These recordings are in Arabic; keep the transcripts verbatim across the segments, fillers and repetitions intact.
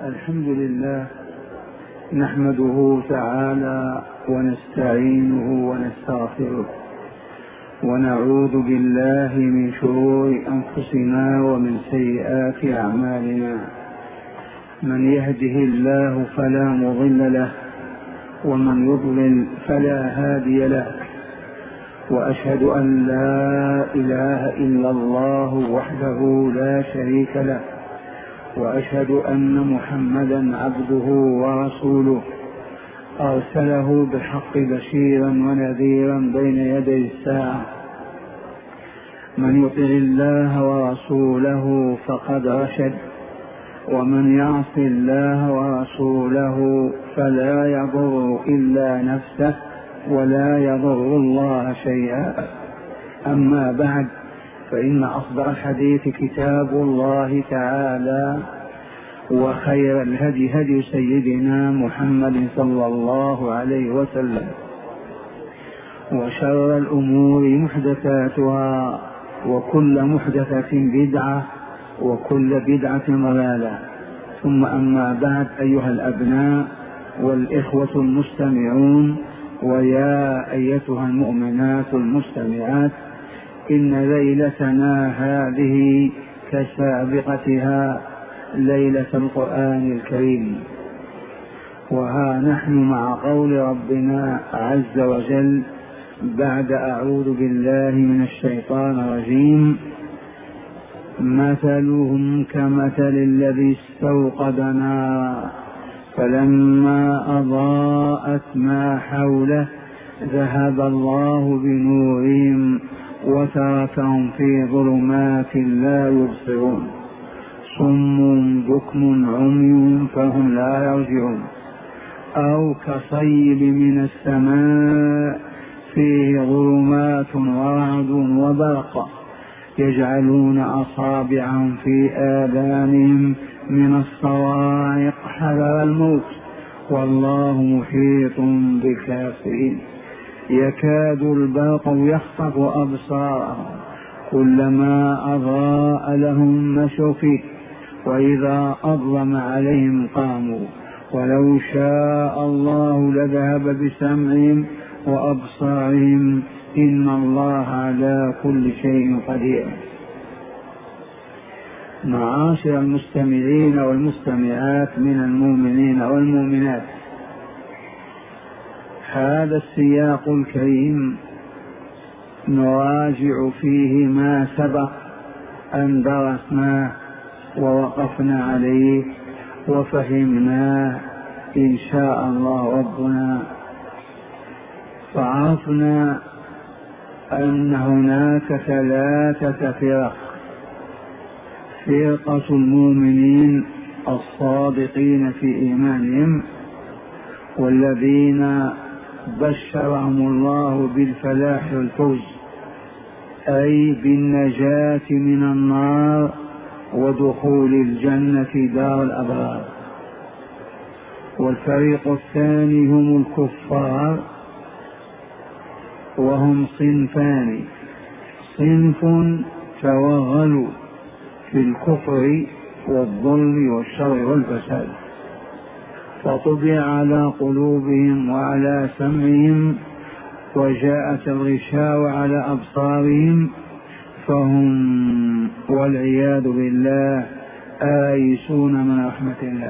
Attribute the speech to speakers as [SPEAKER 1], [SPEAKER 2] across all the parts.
[SPEAKER 1] الحمد لله نحمده تعالى ونستعينه ونستغفره ونعوذ بالله من شرور أنفسنا ومن سيئات أعمالنا. من يهده الله فلا مضل له ومن يضلل فلا هادي له، وأشهد أن لا إله إلا الله وحده لا شريك له، وأشهد أن محمدا عبده ورسوله أرسله بالحق بشيرا ونذيرا بين يدي الساعة. من يطع الله ورسوله فقد رشد، ومن يعص الله ورسوله فلا يضر إلا نفسه ولا يضر الله شيئا. أما بعد، فإن أصدق الحديث كتاب الله تعالى، وخير الهدي هدي سيدنا محمد صلى الله عليه وسلم، وشر الأمور محدثاتها، وكل محدثة بدعة، وكل بدعة ضلالة. ثم أما بعد، أيها الأبناء والإخوة المستمعون، ويا أيتها المؤمنات المستمعات، إن ليلتنا هذه كسابقتها ليلة القرآن الكريم، وها نحن مع قول ربنا عز وجل بعد أعوذ بالله من الشيطان الرجيم: مثلهم كمثل الذي استوقد نارا فلما أضاءت ما حوله ذهب الله بنورهم وتركهم في ظلمات لا يبصرون صم بكم عمي فهم لا يرجعون. أو كصيب من السماء فيه ظلمات ورعد وبرق يجعلون أصابعهم في آذانهم من الصواعق حذر الموت والله محيط بالكافرين. يكاد البرق يخطف أبصارهم كلما أضاء لهم مشوا فيه وإذا أظلم عليهم قاموا ولو شاء الله لذهب بسمعهم وأبصارهم إن الله على كل شيء قدير. معاشر المستمعين والمستمعات من المؤمنين والمؤمنات، هذا السياق الكريم نراجع فيه ما سبق أن درسناه ووقفنا عليه وفهمناه إن شاء الله ربنا. فعرفنا أن هناك ثلاثة فرق: فرقة المؤمنين الصادقين في إيمانهم، والذين بشرهم الله بالفلاح والفوز، أي بالنجاة من النار ودخول الجنة دار الأبرار. والفريق الثاني هم الكفار، وهم صنفان: صنف توغلوا في الكفر والظلم والشر والفساد فطبع على قلوبهم وعلى سمعهم وجاءت الغشاوة على أبصارهم، فهم والعياذ بالله آيسون من رحمة الله،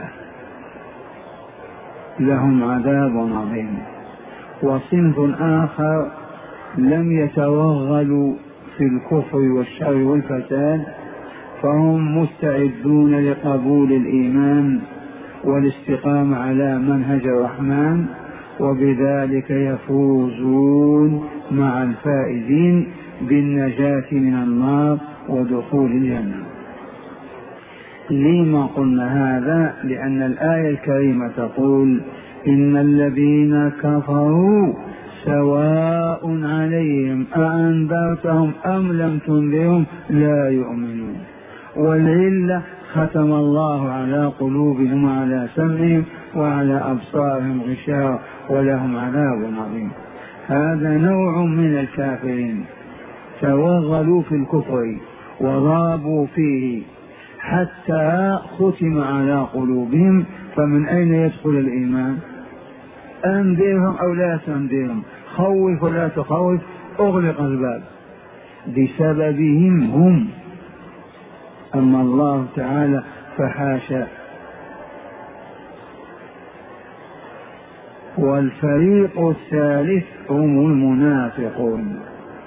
[SPEAKER 1] لهم عذاب عظيم. وصنف آخر لم يتوغلوا في الكفر والشر والفساد، فهم مستعدون لقبول الإيمان والاستقامة على منهج الرحمن، وبذلك يفوزون مع الفائزين بالنجاة من النار ودخول الجنة. لما قلنا هذا؟ لأن الآية الكريمة تقول: إن الذين كفروا سواء عليهم أأنذرتهم أم لم تنذرهم لا يؤمنون. والعلة ختم الله على قلوبهم وعلى سمعهم وعلى أبصارهم غشاوة ولهم عذاب عظيم. هذا نوع من الكافرين توغلوا في الكفر وغابوا فيه حتى ختم على قلوبهم، فمن أين يدخل الإيمان؟ أنذرهم أو لا تنذرهم، خوف ولا تخوف، أغلق الباب بسببهم هم. أما الله تعالى فحاشا. والفريق الثالث هم المنافقون.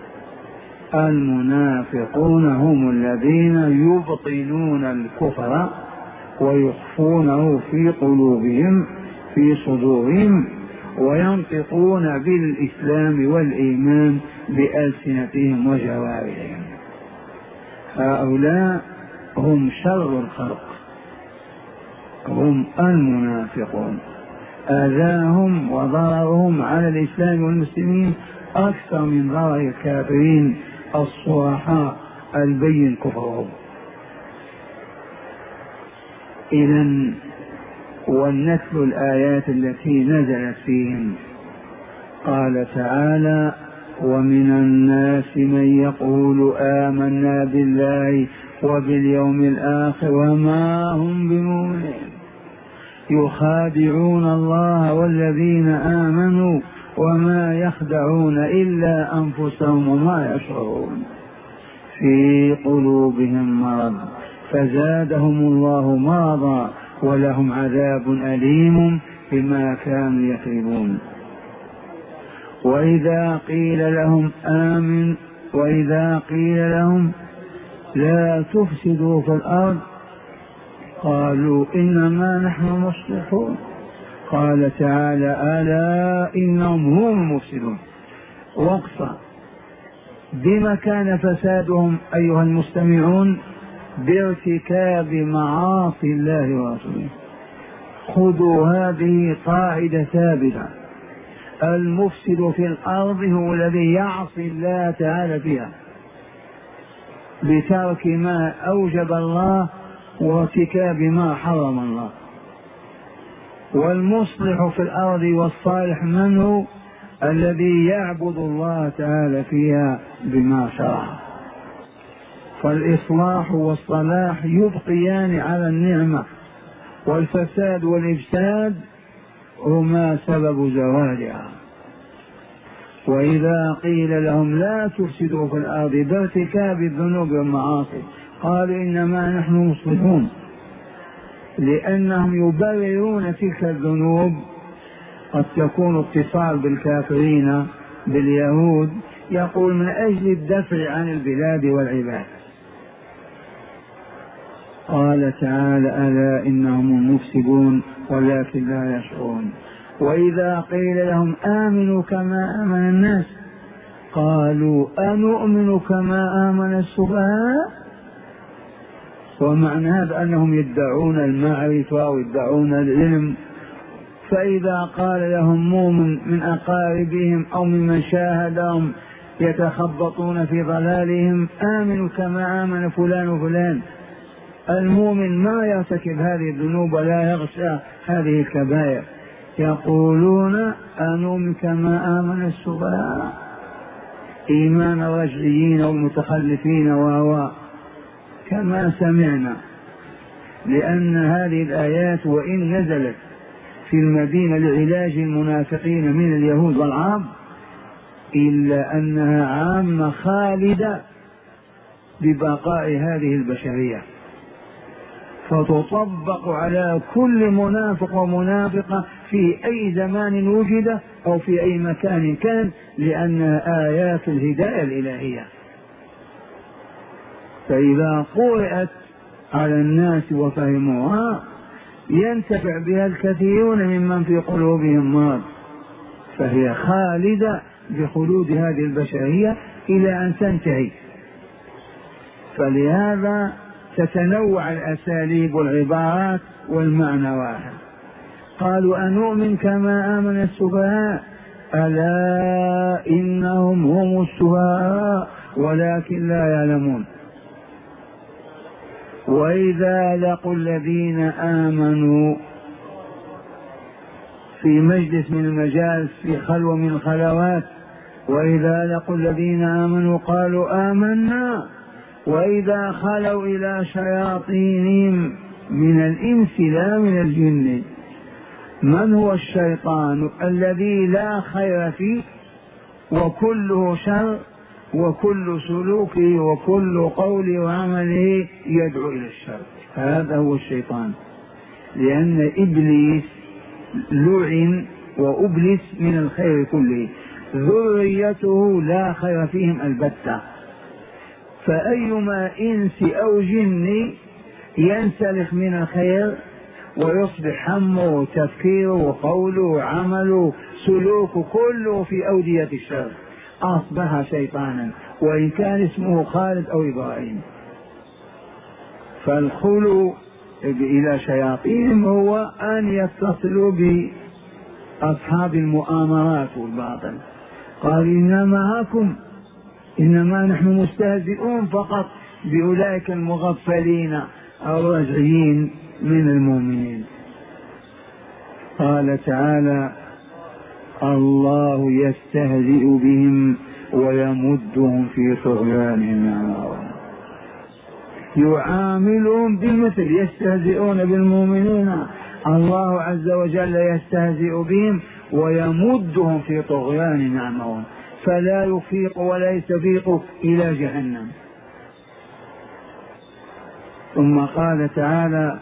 [SPEAKER 1] المنافقون هم الذين يبطنون الكفر ويخفونه في قلوبهم في صدورهم، وينطقون بالإسلام والإيمان بألسنتهم وجوارحهم. هؤلاء هم شر الخلق، هم المنافقون. آذاهم وضررهم على الإسلام والمسلمين أكثر من ضرر الكافرين الصرحاء البين كفرهم. إذن ونتل الآيات التي نزلت فيهم. قال تعالى: ومن الناس من يقول آمنا بالله وباليوم الآخر وما هم بمؤمنين يخادعون الله والذين آمنوا وما يخدعون إلا أنفسهم وما يشعرون في قلوبهم مرض فزادهم الله مرضا ولهم عذاب أليم بما كانوا يكذبون. وإذا قيل لهم آمن وإذا قيل لهم لا تفسدوا في الأرض قالوا إنما نحن مصلحون. قال تعالى: ألا إنهم هم المفسدون. وقصة بما كان فسادهم أيها المستمعون؟ بارتكاب معاصي الله ورسوله. خذوا هذه قاعدة ثابتة: المفسد في الأرض هو الذي يعصي الله تعالى فيها بترك ما أوجب الله وارتكاب ما حرم الله. والمصلح في الأرض والصالح من هو؟ الذي يعبد الله تعالى فيها بما شرع. فالإصلاح والصلاح يبقيان على النعمة، والفساد والإفساد هما سبب زوالها. وإذا قيل لهم لا تفسدوا في الأرض بارتكاب الذنوب والمعاصي قالوا إنما نحن مصلحون، لأنهم يبررون تلك الذنوب. قد تكون اتصال بالكافرين باليهود، يقول من أجل الدفع عن البلاد والعباد. قال تعالى: ألا إنهم المفسدون ولكن لا يشعرون. وإذا قيل لهم آمنوا كما آمن الناس قالوا أنؤمن كما آمن السفهاء. ومعنى هذا أنهم يدعون المعرفة أو يدعون العلم، فإذا قال لهم مؤمن من أقاربهم أو ممن شاهدهم يتخبطون في ضلالهم آمنوا كما آمن فلان وفلان. المؤمن ما يرتكب هذه الذنوب ولا يغشى هذه الكبائر. يقولون أنؤمن كما آمن السفهاء، إيمان الرجعيين والمتخلفين وهو كما سمعنا. لأن هذه الآيات وإن نزلت في المدينة لعلاج المنافقين من اليهود والعرب إلا أنها عامة خالدة ببقاء هذه البشرية، فتطبق على كل منافق ومنافقة في أي زمان وجد أو في أي مكان كان، لأنها آيات الهداية الإلهية. فإذا قرأت على الناس وفهموها ينتفع بها الكثيرون ممن في قلوبهم مرض، فهي خالدة بخلود هذه البشرية إلى أن تنتهي. فلهذا تتنوع الأساليب والعبارات والمعنى واحد. قالوا أنؤمن كما آمن السفهاء ألا إنهم هم السفهاء ولكن لا يعلمون. وإذا لقوا الذين آمنوا في مجلس من المجالس في خلوة من الخلوات، وإذا لقوا الذين آمنوا قالوا آمنا وإذا خلوا إلى شياطينهم من الإنس لا من الجن. من هو الشيطان؟ الذي لا خير فيه وكله شر، وكل سلوكه وكل قوله وعمله يدعو إلى الشر، هذا هو الشيطان. لأن إبليس لعن وأبلس من الخير كله، ذريته لا خير فيهم البتة. فأيما إنس أو جن ينسلخ من الخير ويصبح همه وتفكيره وقوله وعمله سلوكه كله في أودية الشر أصبح شيطانا، وإن كان اسمه خالد أو إبراهيم. فالخلو إلى شياطين هو أن يتصلوا بأصحاب المؤامرات والباطل. قال إنما معكم إنما نحن مستهزئون فقط بأولئك المغفلين أو الرجعيين من المؤمنين. قال تعالى الله يستهزئ بهم ويمدهم في طغيانهم، يعاملهم بمثل يستهزئون بالمؤمنين، الله عز وجل يستهزئ بهم ويمدهم في طغيان يعمهون، فلا يفيق ولا يستفيق إلى جهنم. ثم قال تعالى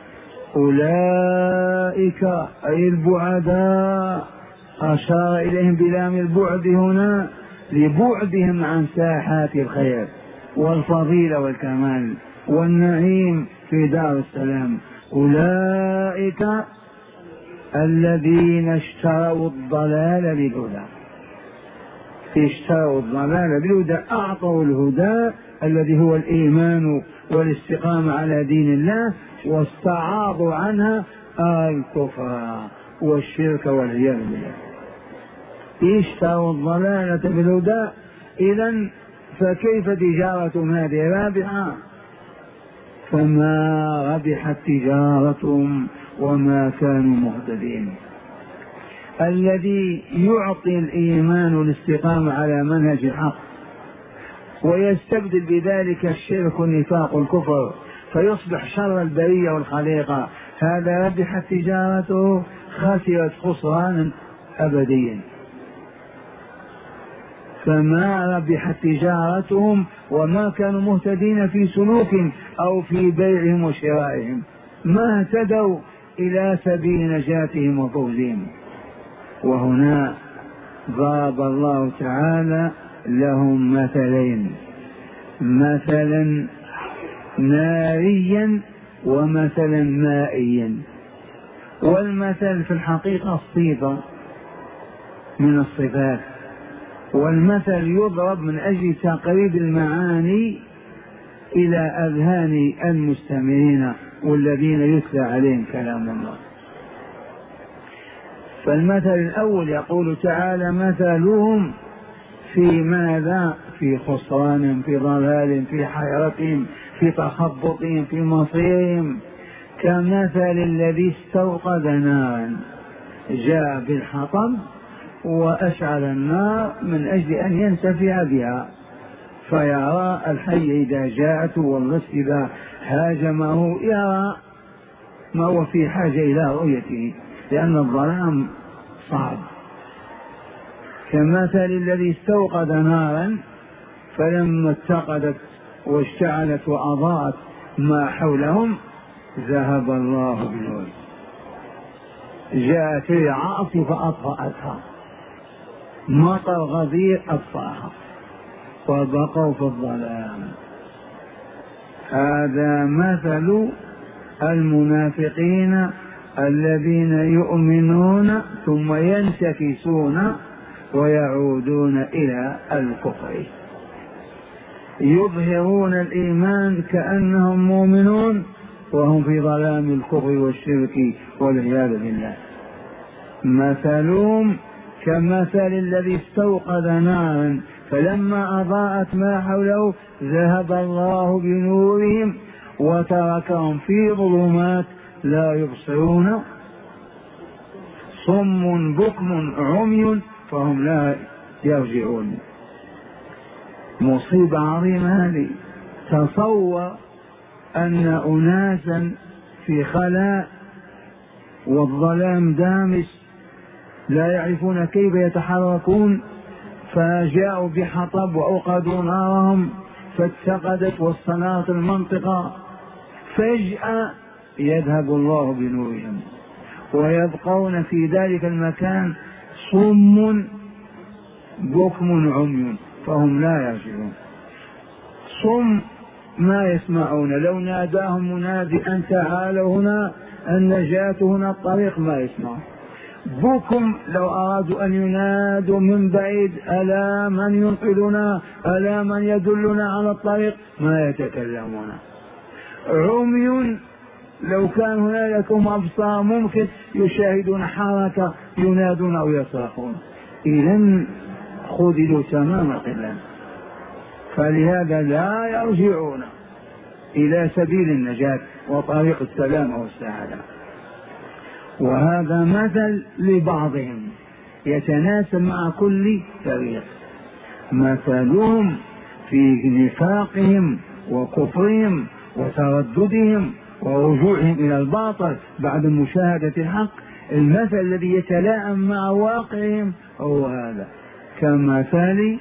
[SPEAKER 1] أولئك أي البعداء، أشار إليهم بلام البعد هنا لبعدهم عن ساحات الخير والفضيلة والكمال والنعيم في دار السلام. أولئك الذين اشتروا الضلال بالهدى، اشتروا الضلال بالهدى، أعطوا الهدى الذي هو الإيمان والاستقامة على دين الله، واستعاضوا عنها الكفر والشرك والعياذ بالله. اشتروا الضلالة بالهدى، إذن فكيف تجارة هذه رابحة؟ فما ربحت تجارتهم وما كانوا مهتدين. الذي يعطي الإيمان والاستقامة على منهج الحق ويستبدل بذلك الشرك والنفاق والكفر فيصبح شر البرية والخليقة، هذا ربحت تجارته، خسرت خسرانا أبديا. فما ربحت تجارتهم وما كانوا مهتدين في سلوك أو في بيعهم وشرائهم، ما اهتدوا إلى سبيل نجاتهم وفوزهم. وهنا ضرب الله تعالى لهم مثلين، مثلا ناريا ومثلا مائيا. والمثل في الحقيقة صفة من الصفات، والمثل يضرب من أجل تقريب المعاني إلى أذهان المستمعين والذين يتلى عليهم كلام الله. فالمثل الأول يقول تعالى مثلهم في ماذا؟ في خسران، في ضلال، في حيرتهم، في تخبطهم، في مصيرهم، كمثل الذي استوقد نارا، جاء بالحطب وأشعل النار من أجل أن ينتفع بها، فيرى الحي إذا جاءته واللص إذا هاجمه يرى ما هو في حاجة إلى رؤيته، لأن الظلام صعب. كمثل الذي استوقد نارا فلما اتقدت واشتعلت وأضاءت ما حولهم ذهب الله بنور، جاءت عاصفة فأطفأتها، مطر غزير أطفأها، وبقوا في الظلام. هذا مثل المنافقين الذين يؤمنون ثم ينتكسون ويعودون إلى الكفر، يظهرون الإيمان كأنهم مؤمنون وهم في ظلام الكفر والشرك والعياذ بالله. مثلهم كمثل الذي استوقد نارا فلما أضاءت ما حوله ذهب الله بنورهم وتركهم في ظلمات لا يبصرون، صم بكم عمي فهم لا يرجعون. مصيبة عظيمة هذه، تصور أن أناسا في خلاء والظلام دامس لا يعرفون كيف يتحركون، فجاءوا بحطب وأوقدوا نارهم فاتقدت واستنارت المنطقة. فجأة يذهب الله بنورهم ويبقون في ذلك المكان صم بكم عمي فهم لا يرجعون. صم ما يسمعون، لو ناداهم منادي أن تعالوا هنا النجاة هنا الطريق ما يسمعون. بكم لو أرادوا أن ينادوا من بعيد ألا من ينقذنا ألا من يدلنا على الطريق ما يتكلمون. عمي لو كان هنالك أبصار ممكن يشاهدون حركة ينادون أو يصرخون. إذن خذلوا تمام القلة، فلهذا لا يرجعون إلى سبيل النجاة وطريق السلام والسعادة. وهذا مثل لبعضهم يتناسب مع كل فريق. مثلهم في نفاقهم وكفرهم وترددهم ورجوعهم إلى الباطل بعد مشاهدة الحق، المثل الذي يتلائم مع واقعهم هو هذا، كمثل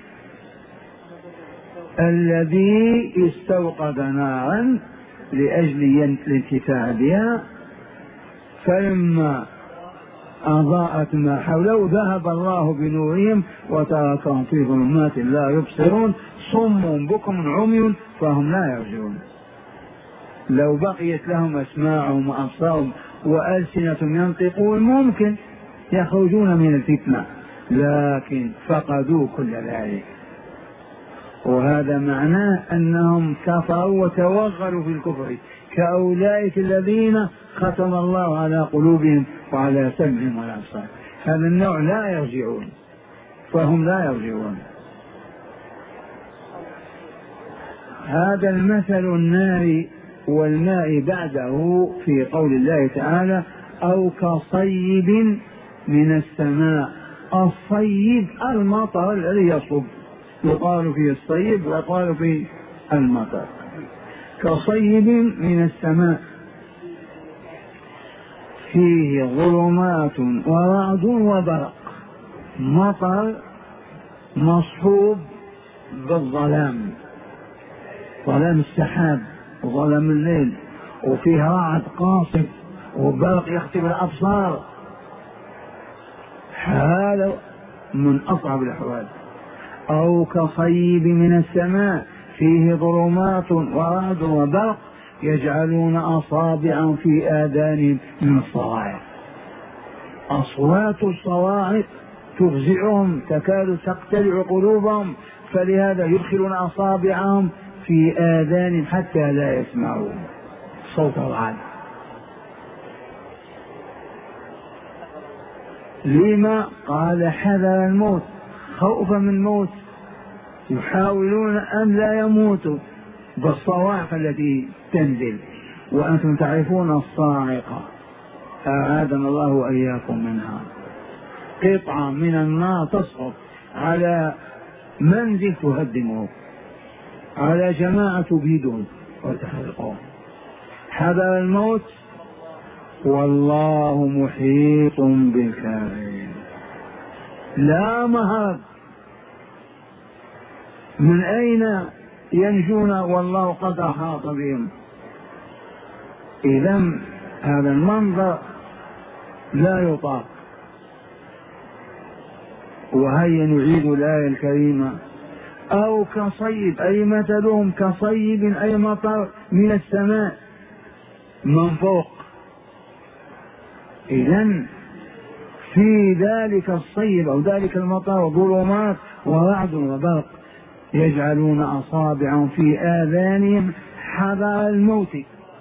[SPEAKER 1] الذي استوقد نارا لأجل الانتفاع بها فلما أضاءت ما حوله ذهب الله بنورهم وتركهم في ظلمات لا يبصرون صم بكم عمي فهم لا يرجعون. لو بقيت لهم أسماعهم وأبصارهم وألسنة ينطقون ممكن يخرجون من الفتنة، لكن فقدوا كل ذلك. وهذا معناه أنهم كفروا وتوغلوا في الكفر كأولئك الذين ختم الله على قلوبهم وعلى سمعهم وعلى أبصارهم. هذا النوع لا يرجعون، فهم لا يرجعون. هذا المثل النار والماء بعده في قول الله تعالى أو كصيب من السماء. الصيب المطر الذي يصب، يقال فيه الصيب ويقال فيه المطر. كصيب من السماء فيه ظلمات ورعد وبرق. مطر مصحوب بالظلام، ظلام السحاب وظلام الليل، وفيه رعد قاصف وبرق يختم الأبصار. هذا من أصعب الأحوال. أو كصيب من السماء فيه ظلمات ورعد وبرق يجعلون أصابعا في آذانهم من الصواعق. أصوات الصواعق تفزعهم تكاد تقتلع قلوبهم، فلهذا يدخلون أصابعهم في آذانهم حتى لا يسمعون صوت الرعد. لما؟ قال حذر الموت، خوفا من الموت، يحاولون أن لا يموتوا بالصواعق التي تنزل. وأنتم تعرفون الصاعقة، أعاذنا الله وإياكم منها، قطعة من النار تسقط على منزل تهدمه، على جماعة تبيدهم وتحرقهم. حذر الموت والله محيط بالكافرين. لا مهرب، من أين ينجون والله قد أحاط بهم. إذن هذا المنظر لا يطاق. وهيا نعيد الآية الكريمة. أو كصيب أي مثلهم كصيب أي مطر من السماء من فوق. إذن في ذلك الصيب أو ذلك المطر ظلمات ورعد وبرق يجعلون أصابعهم في آذانهم حذر الموت،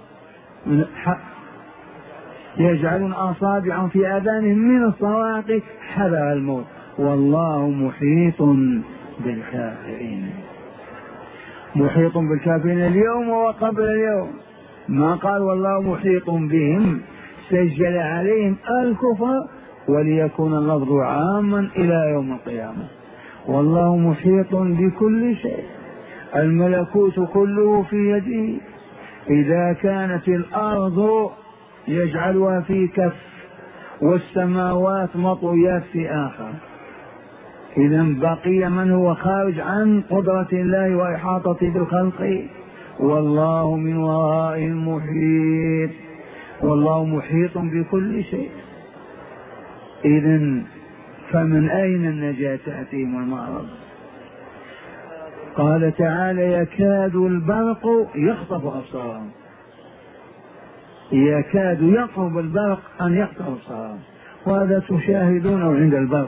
[SPEAKER 1] يجعلون أصابعهم في آذانهم من الصواعق حذر الموت والله محيط بالكافرين. محيط بالكافرين اليوم وقبل اليوم، ما قال والله محيط بهم، سجل عليهم الكفر وليكون اللفظ عاما إلى يوم القيامة. والله محيط بكل شيء، الملكوت كله في يده. إذا كانت الأرض يجعلها في كف والسماوات مطويات في آخر، إذا بقي من هو خارج عن قدرة الله وإحاطة بالخلق، والله من وراء المحيط، والله محيط بكل شيء. إذن فمن أين النجاة تأتيهم المعرض؟ قال تعالى يكاد البرق يخطف أبصارهم، يكاد يقرب البرق أن يخطف أبصارهم، وهذا تشاهدونه عند البرق،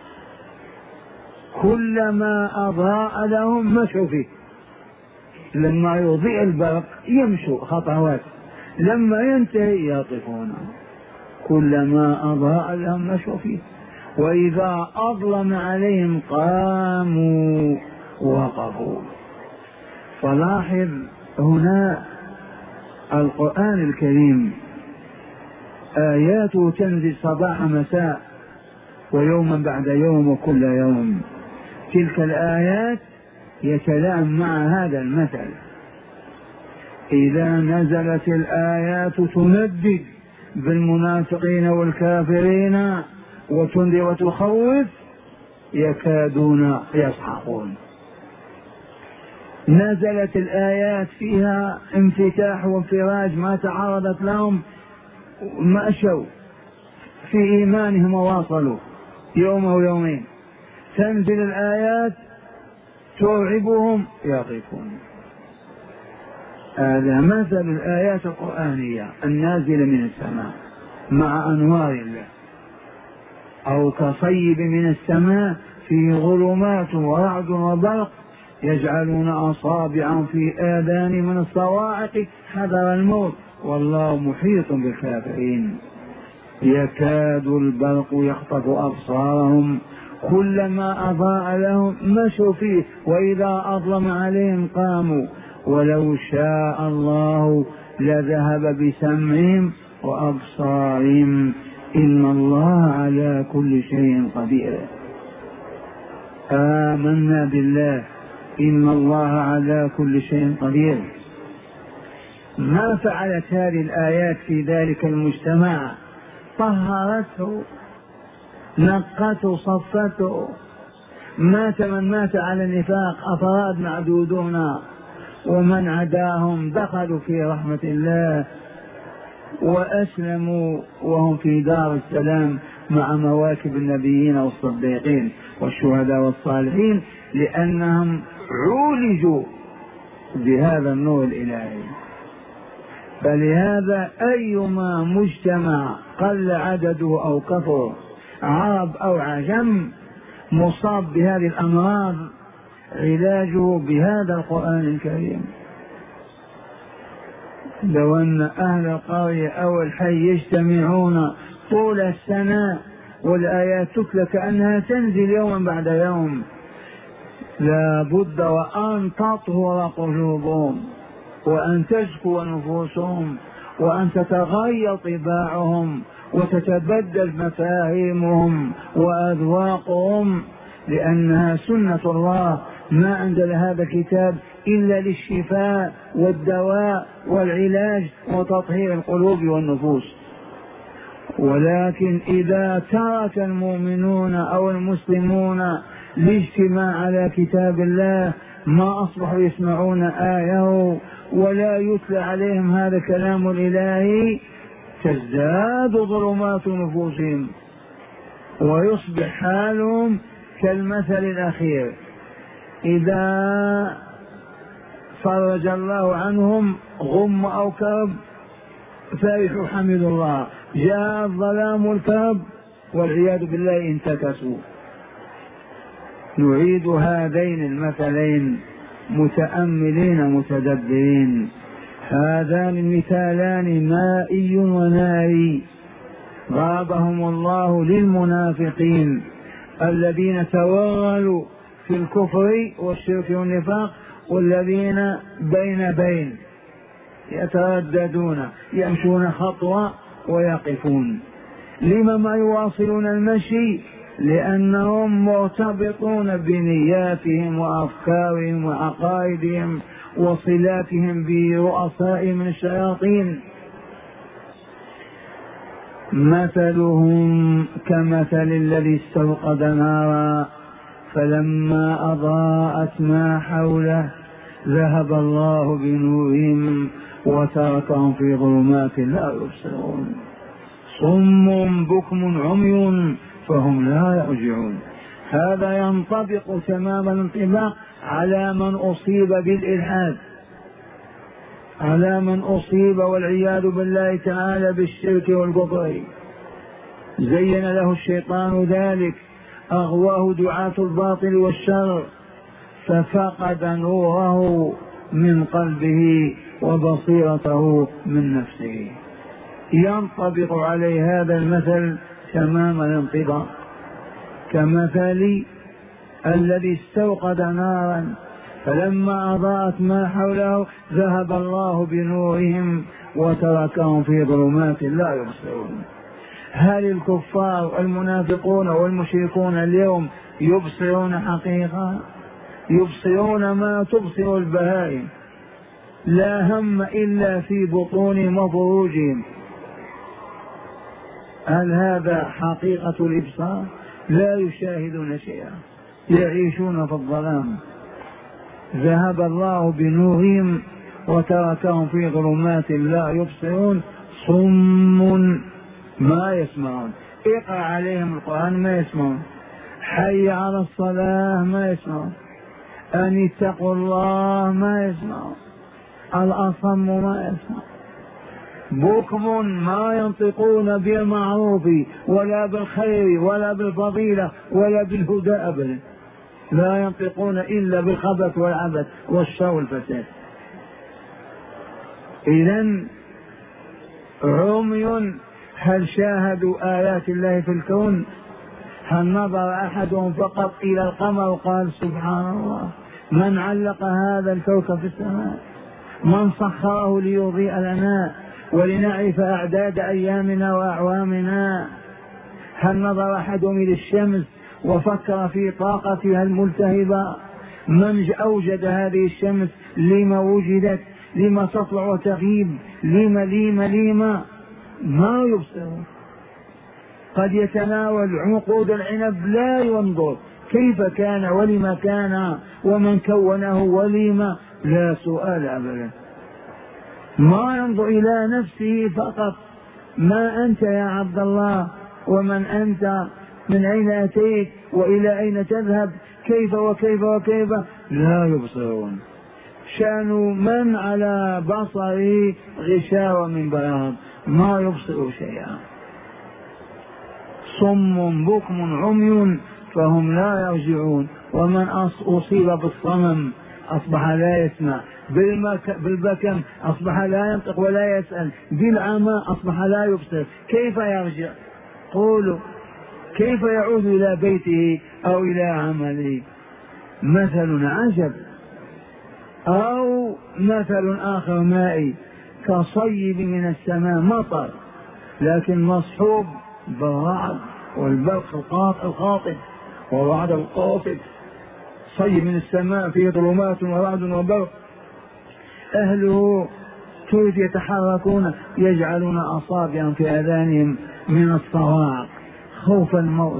[SPEAKER 1] كلما أضاء لهم مشوا فيه، لما يضيء البرق يمشوا خطوات، لما ينتهي يقفون، كلما أضاء لهم مشوا فيه، وإذا أظلم عليهم قاموا وقفوا. فلاحظ هنا القرآن الكريم آياته تنزل صباح مساء ويوما بعد يوم وكل يوم، تلك الآيات يتلائم مع هذا المثل. إذا نزلت الآيات تندد بالمنافقين والكافرين وتنذر وتخوف يكادون يصحقون. نزلت الآيات فيها انفتاح وانفراج ما تعرضت لهم مشوا في إيمانهم وواصلوا يوم أو يومين، تنزل الآيات توعبهم يقفون. هذا مثل الآيات القرآنية النازلة من السماء مع أنوار الله، أو كصيب من السماء في ظلمات ورعد وبرق يجعلون أصابعهم في آذان من الصواعق حذر الموت والله محيط بالكافرين. يكاد البرق يخطف أبصارهم كلما أضاء لهم مشوا فيه وإذا أظلم عليهم قاموا، ولو شاء الله لذهب بسمعهم وأبصارهم إن الله على كل شيء قدير. آمنا بالله إن الله على كل شيء قدير. ما فعلت هذه الآيات في ذلك المجتمع؟ طهرته، نقته، صفته. مات من مات على النفاق أفراد معدودون، ومن عداهم دخلوا في رحمة الله وأسلموا وهم في دار السلام مع مواكب النبيين والصديقين والشهداء والصالحين، لأنهم عولجوا بهذا النور الإلهي. فلهذا أيما مجتمع قل عدده أو كثر، عرب أو عجم، مصاب بهذه الأمراض علاجه بهذا القرآن الكريم. لو أن أهل القرية أو الحي يجتمعون طول السنة والآيات تتلى كأنها تنزل يوما بعد يوم، لا بد وأن تطهر قلوبهم وأن تزكو نفوسهم وأن تتغير طباعهم وتتبدل مفاهيمهم وأذواقهم، لأنها سنة الله، ما أنزل هذا الكتاب إلا للشفاء والدواء والعلاج وتطهير القلوب والنفوس. ولكن إذا ترك المؤمنون أو المسلمون الاجتماع على كتاب الله ما أصبحوا يسمعون آية ولا يتلى عليهم هذا كلام الإلهي، تزداد ظلمات نفوسهم ويصبح حالهم كالمثل الأخير. إذا فرج الله عنهم غم أو كرب فرحوا حمدوا الله، جاء الظلام والكرب والعياذ بالله انتكسوا. نعيد هذين المثلين متأملين متدبرين. هذان المثالان مائي وناري ضربهم الله للمنافقين الذين توغلوا في الكفر والشرك والنفاق، والذين بين بين يترددون يمشون خطوة ويقفون. لما ما يواصلون المشي؟ لأنهم مرتبطون بنياتهم وأفكارهم وعقائدهم وصلاتهم برؤساء من الشياطين. مثلهم كمثل الذي استوقد نارا فلما أضاءت ما حوله ذهب الله بنورهم وتركهم في ظلمات لا يبصرون. صم بكم عمي فهم لا يرجعون. هذا ينطبق تمام الانطباق على من أصيب بالإلحاد، على من أصيب والعياذ بالله تعالى بالشرك والكفر. زين له الشيطان ذلك، أغواه دعاة الباطل والشر، ففقد نوره من قلبه وبصيرته من نفسه. ينطبق عليه هذا المثل تمام الانطباق، كمثل الذي استوقد نارا فلما أضاءت ما حوله ذهب الله بنورهم وتركهم في ظلمات لا يبصرون. هل الكفار المنافقون والمشركون اليوم يبصرون حقيقة؟ يبصرون ما تبصر البهائم، لا هم إلا في بطونهم وفروجهم. هل هذا حقيقة الإبصار؟ لا يشاهدون شيئا، يعيشون في الظلام. ذهب الله بنورهم وتركهم في ظلمات لا يبصرون. صم ما يسمعون، اقرأ عليهم القرآن ما يسمعون، حي على الصلاة ما يسمعون، أن اتقوا الله ما يسمعون، الأصم ما يسمعون. بكم ما ينطقون بالمعروف ولا بالخير ولا بالفضيلة ولا بالهدى أبدا، لا ينطقون إلا بالخبث والعبث والشر والفساد. إذن عمي، هل شاهدوا آيات الله في الكون؟ هل نظر أحدهم فقط إلى القمر وقال سبحان الله؟ من علق هذا الكوكب في السماء؟ من سخره ليضيء لنا ولنعرف أعداد أيامنا وأعوامنا؟ هل نظر أحدهم إلى الشمس وفكر في طاقتها الملتهبة؟ من أوجد هذه الشمس؟ لما وجدت؟ لما تطلع وتغيب؟ لما لما لما ما يبصرون. قد يتناول عنقود العنب لا ينظر كيف كان ولما كان ومن كونه ولما، لا سؤال أبدا. ما ينظر إلى نفسه فقط، ما أنت يا عبد الله، ومن أنت، من أين أتيت وإلى أين تذهب، كيف وكيف وكيف، لا يبصرون. شأن من على بصره غشاوة من بياض، ما يبصر شيئا. صم بكم عمي فهم لا يرجعون. ومن أصيب بالصمم أصبح لا يسمع، بالبكم أصبح لا ينطق ولا يسأل، بالعمى أصبح لا يبصر، كيف يرجع؟ قولوا كيف يعود إلى بيته أو إلى عمله؟ مثل عجب. أو مثل آخر مائي كصيب من السماء، مطر لكن مصحوب بالرعد والبرق الخاطف والرعد القاطف. صيب من السماء فيه ظلمات ورعد وبرق، أهله كيف يتحركون؟ يجعلون أصابعهم في آذانهم من الصواعق خوف الموت.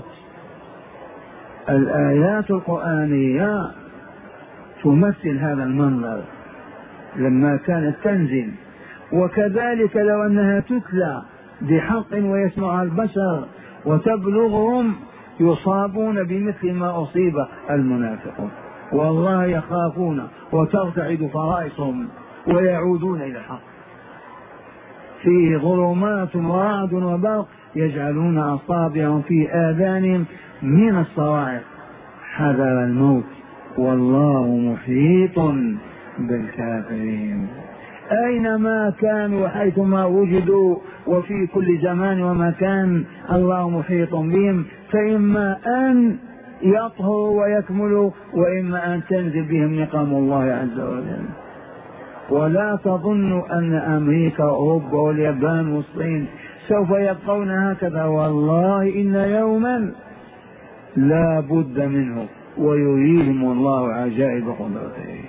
[SPEAKER 1] الآيات القرآنية تمثل هذا المنظر لما كانت تنزل، وكذلك لو أنها تتلى بحق ويسمعها البشر وتبلغهم يصابون بمثل ما أصيب المنافقون، والله يخافون وترتعد فرائصهم ويعودون إلى الحق. فيه ظلمات ورعد وبرق يجعلون أصابعهم في آذانهم من الصواعق حذر الموت، والله محيط بالكافرين. أينما كانوا حيثما وجدوا وفي كل زمان ومكان الله محيط بهم، فإما أن يطهروا ويكملوا وإما أن تنزل بهم نقم الله عز وجل. ولا تظنوا أن أمريكا وأوروبا واليابان والصين سوف يبقون هكذا، والله إن يوما لا بد منه، ويريهم الله عجائب قدرته.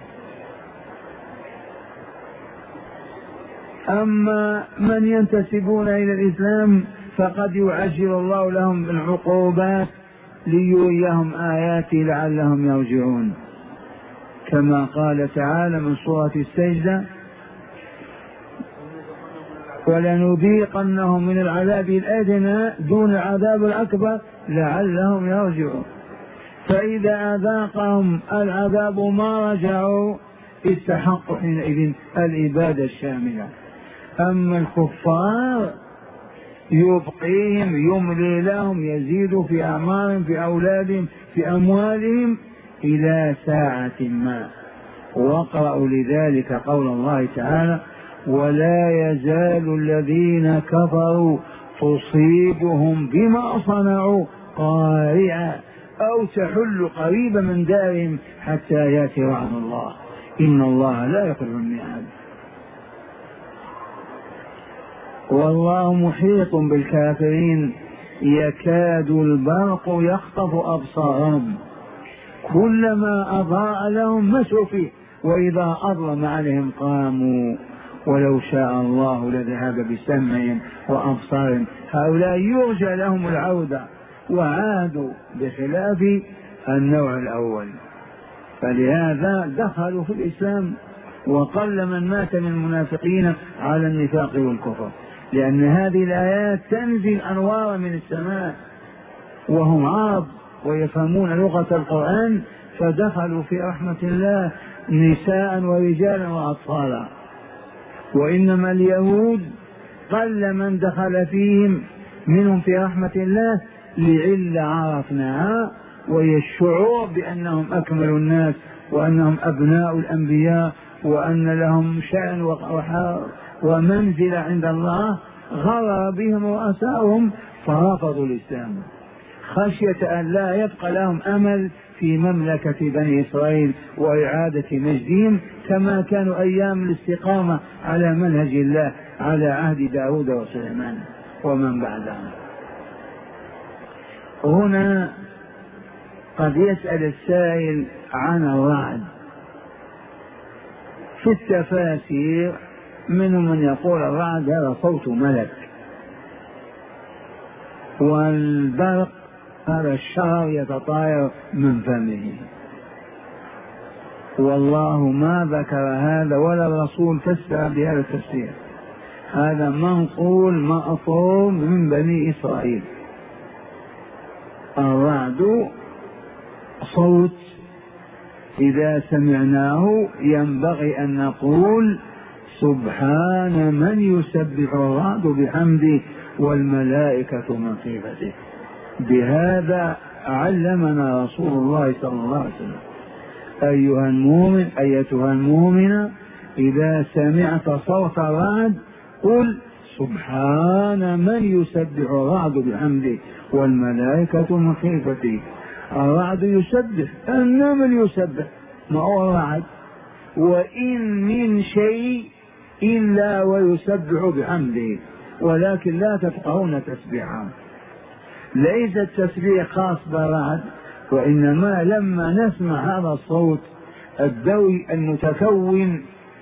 [SPEAKER 1] أما من ينتسبون إلى الإسلام فقد يعجل الله لهم بالعقوبات ليريهم آياته لعلهم يرجعون، كما قال تعالى من سورة السجدة: ولنذيقنهم من العذاب الأدنى دون العذاب الأكبر لعلهم يرجعون. فإذا أذاقهم العذاب ما رجعوا استحقوا حينئذ الإبادة الشاملة. أما الكفار يبقيهم، يملي لهم، يزيد في أعمارهم، في أولادهم، في أموالهم إلى ساعة ما. واقرأوا لذلك قول الله تعالى: ولا يزال الذين كفروا تصيبهم بما صنعوا قارعة أو تحل قريبا من دارهم حتى يأتي وعد الله إن الله لا يخلف الميعاد. والله محيط بالكافرين يكاد البرق يخطف أبصارهم كلما أضاء لهم مشوا فيه وإذا أظلم عليهم قاموا ولو شاء الله لذهب بسمعهم وأبصارهم. هؤلاء يرجى لهم العودة وعادوا بخلاف النوع الأول، فلهذا دخلوا في الإسلام. وقل من مات من المنافقين على النفاق والكفر، لأن هذه الآيات تنزل أنوارا من السماء وهم عرب ويفهمون لغة القرآن، فدخلوا في رحمة الله نساء ورجالا وأطفالا. وإنما اليهود قل من دخل فيهم منهم في رحمة الله لعلة عرفناها، وهي الشعور بأنهم أكمل الناس وأنهم أبناء الأنبياء وأن لهم شأن ومنزلة عند الله. غرر بهم رؤساؤهم فرفضوا الإسلام خشية أن لا يبقى لهم أمل في مملكة بني إسرائيل وإعادة مجدهم كما كانوا أيام الاستقامة على منهج الله على عهد داود وسليمان ومن بعدهم. هنا قد يسأل السائل عن الرعد. في التفاسير منهم من يقول الرعد هذا صوت ملك، والبرق هذا الشرر يتطاير من فمه، والله ما ذكر هذا ولا الرسول فسر بهذا التفسير. هذا منقول مأثور من بني إسرائيل. الرعد صوت إذا سمعناه ينبغي أن نقول سبحان من يسبح الرعد بحمده والملائكة من خيفته. بهذا علمنا رسول الله صلى الله عليه وسلم: أيها المؤمن أيتها المؤمنة إذا سمعت صوت الرعد قل سبحان من يسبح الرعد بحمده والملائكة من خيفته. الرعد يسبح، النمل يسبح، ما هو الرعد. وإن من شيء إلا ويسبح بحمده ولكن لا تفقهون تسبيحا. ليس التسبيح خاص بالرعد، وإنما لما نسمع هذا الصوت الدوي المتكون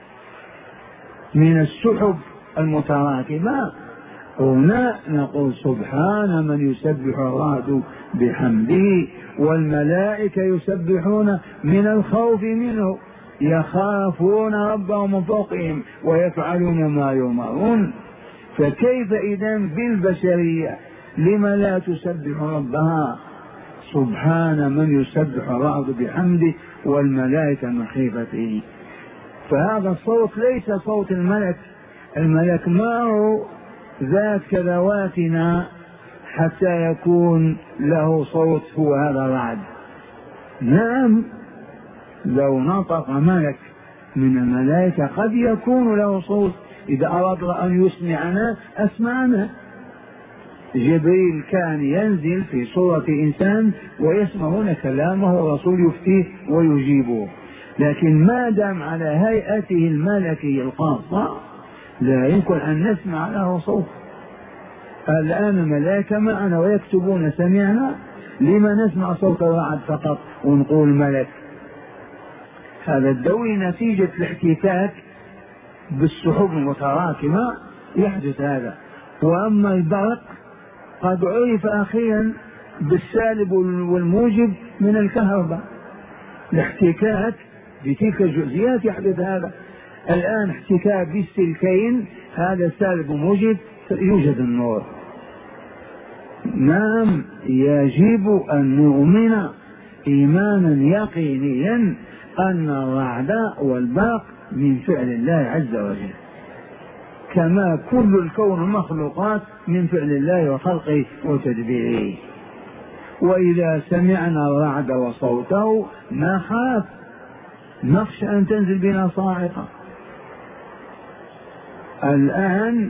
[SPEAKER 1] من السحب المتراكمة هنا نقول سبحان من يسبح الرعد بحمده والملائكة يسبحون من الخوف منه يخافون ربهم من فوقهم ويفعلون ما يؤمرون. فكيف إذن بالبشرية لما لا تسبح ربها؟ سبحان من يسبح الرعد بحمده والملائكة من خيفته. فهذا الصوت ليس صوت الملك. الملك ما هو ذات كذواتنا حتى يكون له صوت هو هذا الرعد. نعم لو نطق ملك من الملائكة قد يكون له صوت، إذا أراد أن يسمعنا أسمعنا. جبريل كان ينزل في صورة إنسان ويسمعون كلامه والرسول يفتيه ويجيبه، لكن ما دام على هيئته الملكية الخاصة لا يمكن أن نسمع له صوت. الآن الملائكة معنا ويكتبون سمعنا، لما نسمع صوت الرعد فقط ونقول ملك؟ هذا الدوي نتيجة الاحتكاك بالسحب المتراكمة يحدث هذا. وأما البرق قد عرف أخيرا بالسالب والموجب من الكهرباء، الاحتكاك بتلك الجزئيات يحدث هذا. الآن احتكاك بالسلكين، هذا سالب وموجب، يوجد النور. نعم، يجب أن نؤمن إيمانا يقينيا أن الرعد والبرق من فعل الله عز وجل، كما كل الكون المخلوقات من فعل الله وخلقه وتدبيره. وإذا سمعنا الرعد وصوته نخاف، نخشى أن تنزل بنا صاعقة. الآن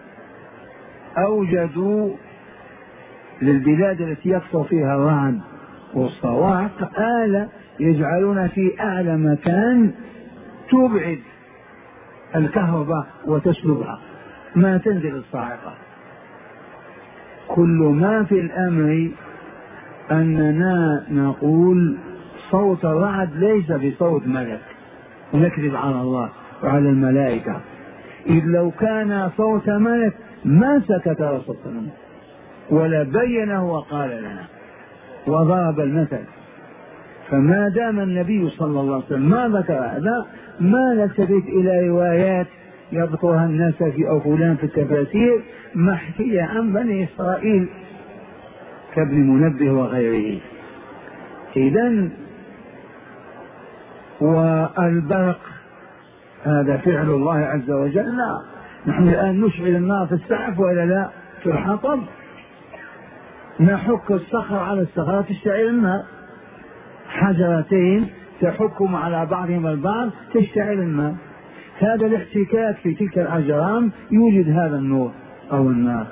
[SPEAKER 1] أوجدوا للبلاد التي يكثر فيها الرعد والصواعق آلة يجعلون في أعلى مكان تبعد الكهرباء وتسلبها، ما تنزل الصاعقة. كل ما في الأمر أننا نقول صوت الرعد ليس بصوت ملك، ونكذب على الله وعلى الملائكة، إذ لو كان صوت ملك ما سكت رسولنا ولا بينه وقال لنا وضرب المثل. فما دام النبي صلى الله عليه وسلم ما ذكر هذا، ما نلتفت إلى روايات يذكرها الناس في أو فلان في التفاسير محكية عن بني إسرائيل كابن منبه وغيره. إذن والبرق هذا فعل الله عز وجل. لا، نحن الآن نشعل النار في السعف ولا لا في الحطب، نحك الصخر على الصخرة تشتعل النار، حجرتين تحكم على بعضهم البعض تشتعل النار. هذا الاحتكاك في تلك الأجرام يوجد هذا النور أو النار.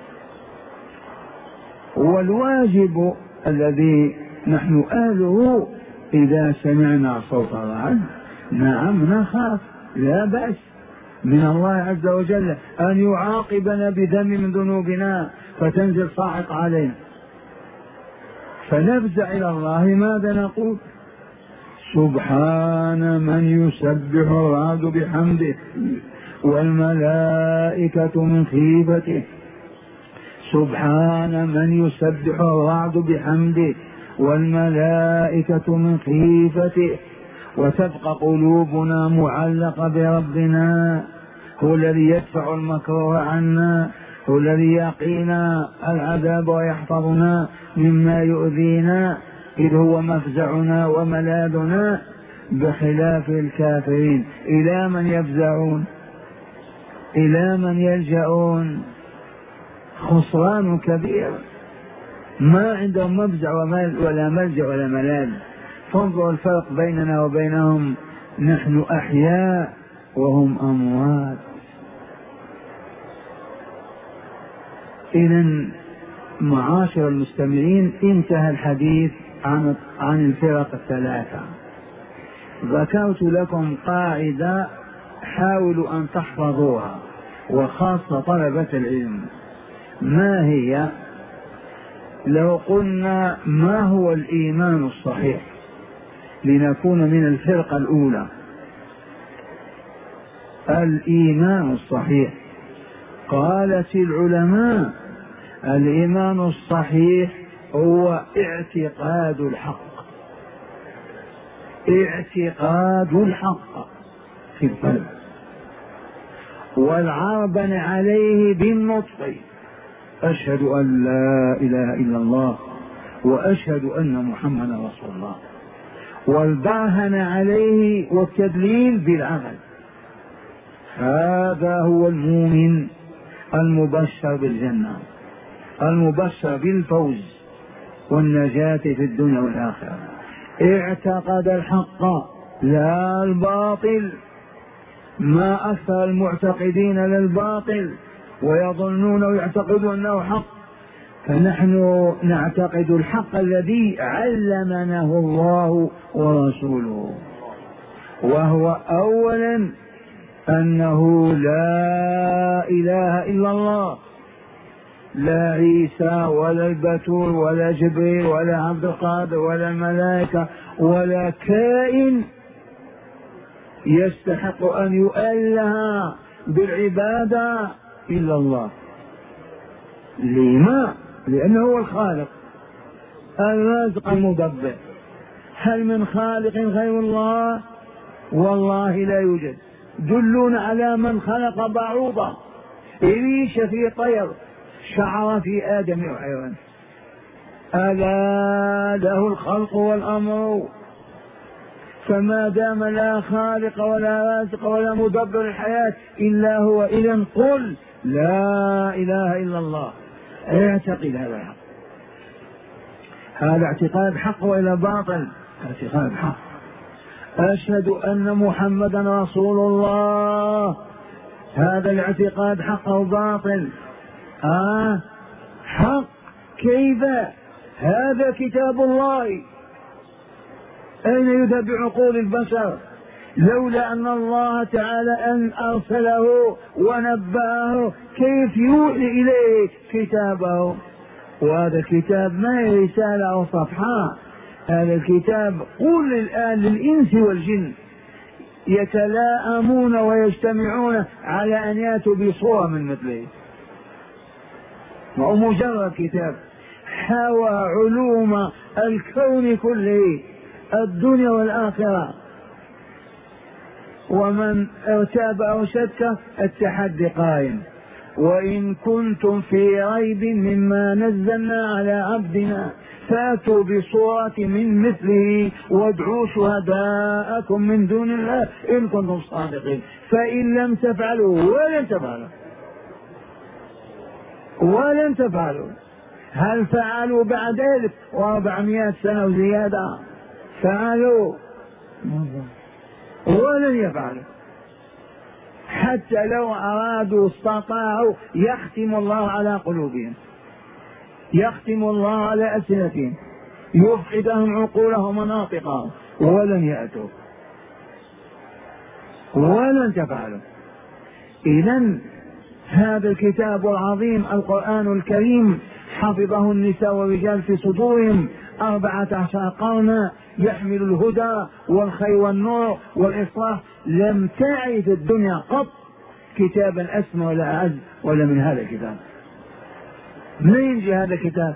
[SPEAKER 1] والواجب الذي نحن أهله إذا سمعنا صوت الرعد نعم نخاف، لا بأس من الله عز وجل أن يعاقبنا بذنب من ذنوبنا فتنزل صاعق علينا، فنفزع إلى الله. ماذا نقول؟ سبحان من يسبح الرعد بحمده والملائكة من خيفته. سبحان من يسبح الرعد بحمده والملائكة من خيفته. وتبقى قلوبنا معلقة بربنا، هو الذي يدفع المكروه عنا، هو الذي يقينا العذاب ويحفظنا مما يؤذينا، إذ هو مفزعنا وملاذنا، بخلاف الكافرين. إلى من يفزعون؟ إلى من يلجؤون؟ خسران كبير، ما عندهم مفزع ولا ملجأ ولا ملاذ. فانظر الفرق بيننا وبينهم، نحن أحياء وهم أموات. إذن معاشر المستمعين، انتهى الحديث عن عن الفرق الثلاثة. ذكرت لكم قاعدة حاولوا أن تحفظوها، وخاصة طلبة العلم. ما هي؟ لو قلنا ما هو الإيمان الصحيح لنكون من الفرقة الأولى؟ الإيمان الصحيح، قالت العلماء الإيمان الصحيح هو اعتقاد الحق، اعتقاد الحق في القلب، والعربن عليه بالنطق، أشهد أن لا إله إلا الله وأشهد أن محمدا رسول الله، والبرهن عليه والتدليل بالعمل. هذا هو المؤمن المبشر بالجنة، المبشر بالفوز والنجاة في الدنيا والآخرة. اعتقد الحق لا الباطل. ما أكثر المعتقدين للباطل ويظنون ويعتقدون أنه حق، فنحن نعتقد الحق الذي علمناه الله ورسوله، وهو أولا أنه لا إله إلا الله، لا عيسى ولا البتول ولا جبريل ولا عبد القادر ولا الملائكة ولا كائن يستحق أن يؤله بالعبادة إلا الله. لما؟ لأنه هو الخالق الرازق المدبر. هل من خالق غير الله؟ والله لا يوجد. دلون على من خلق بعوضة، ريش في طير، شعر في آدم وحيوان. ألا له الخلق والأمر. فما دام لا خالق ولا رازق ولا مدبر الحياة إلا هو، إذن قل لا إله إلا الله. اعتقد هذا الحق. هذا اعتقاد حق وإلى باطل؟ اعتقاد حق. أشهد أن محمدا رسول الله، هذا الاعتقاد حق أو باطل؟ آه حق. كيف؟ هذا كتاب الله، أين يذهب بعقول البشر؟ لولا أن الله تعالى أن أرسله ونبأه كيف يوحي إليه كتابه؟ وهذا الكتاب ما هي رسالة أو صفحة، هذا الكتاب قل الآن للإنس والجن يتلاءمون ويجتمعون على أن يأتوا بصورة من مثله. وهو مجرد كتاب حوى علوم الكون كله، الدنيا والآخرة. ومن ارتاب أو شك التحدي قائم. وإن كنتم في ريب مما نزلنا على عبدنا فاتوا بصورة من مثله وادعوا شهداءكم من دون الله إن كنتم صادقين. فإن لم تفعلوا ولن تفعلوا ولن تفعلوا هل فعلوا بعد ذلك وأربعمائة سنة وزيادة؟ فعلوا ولن يفعلوا. حتى لو أرادوا استطاعوا يختم الله على قلوبهم، يختم الله على ألسنتهم، يفقدهم عقولهم ومناطقهم، ولن يأتوا ولن تفعلوا. إذن هذا الكتاب العظيم القرآن الكريم حفظه النساء والرجال في صدورهم أربعة عشر قرنا، يحمل الهدى والخير والنور والإصلاح. لم تعرف الدنيا قط كتابا أسمى ولا أعز ولا من هذا الكتاب. من ينجي هذا الكتاب؟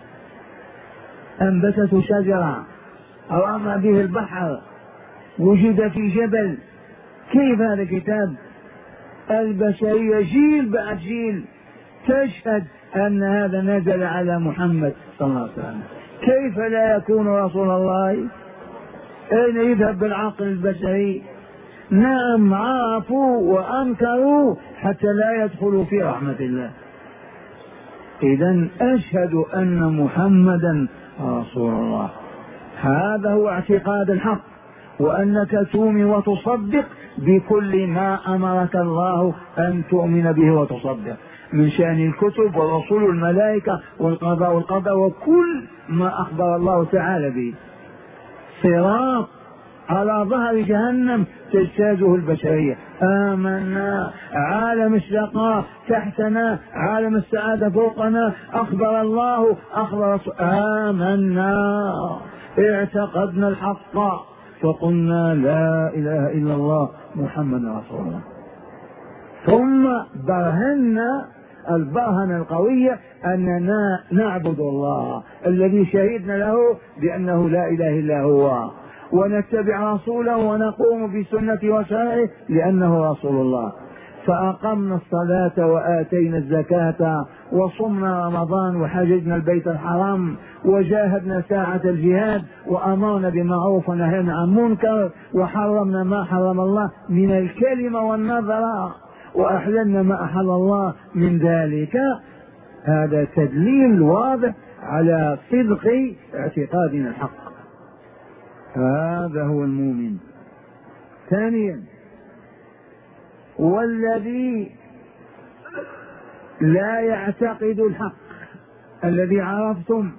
[SPEAKER 1] أنبتته شجرة أو أما به البحر، وجد في جبل. كيف هذا الكتاب؟ البشرية جيل بعد جيل تشهد أن هذا نزل على محمد صلى الله عليه وسلم. كيف لا يكون رسول الله؟ أين يذهب بالعقل البشري؟ نعم عرفوا وأنكروا حتى لا يدخلوا في رحمة الله. إذن أشهد أن محمدا رسول الله، هذا هو اعتقاد الحق. وأنك تؤمن وتصدق بكل ما أمرك الله أن تؤمن به وتصدق من شأن الكتب والرسول والملائكة والقضاء والقدر وكل ما أخبر الله تعالى به. صراط على ظهر جهنم تجتازه البشرية. آمنا، عالم الشقاء تحتنا، عالم السعادة فوقنا، أخبر الله أخبر رسول. آمنا، اعتقدنا الحق فقلنا لا إله إلا الله محمد رسول الله. ثم برهنا البرهنة القوية أننا نعبد الله الذي شهدنا له بأنه لا إله إلا هو، ونتبع رسوله ونقوم بسنة وشرعه لأنه رسول الله. فأقمنا الصلاة وآتينا الزكاة وصمنا رمضان وحججنا البيت الحرام وجاهدنا ساعة الجهاد وأمرنا بمعروف ونهينا عن منكر وحرمنا ما حرم الله من الكلمة والنظر وأحللنا ما أحل الله من ذلك. هذا تدليل واضح على صدق اعتقادنا الحق. هذا هو المؤمن. ثانيا، والذي لا يعتقد الحق الذي عرفتم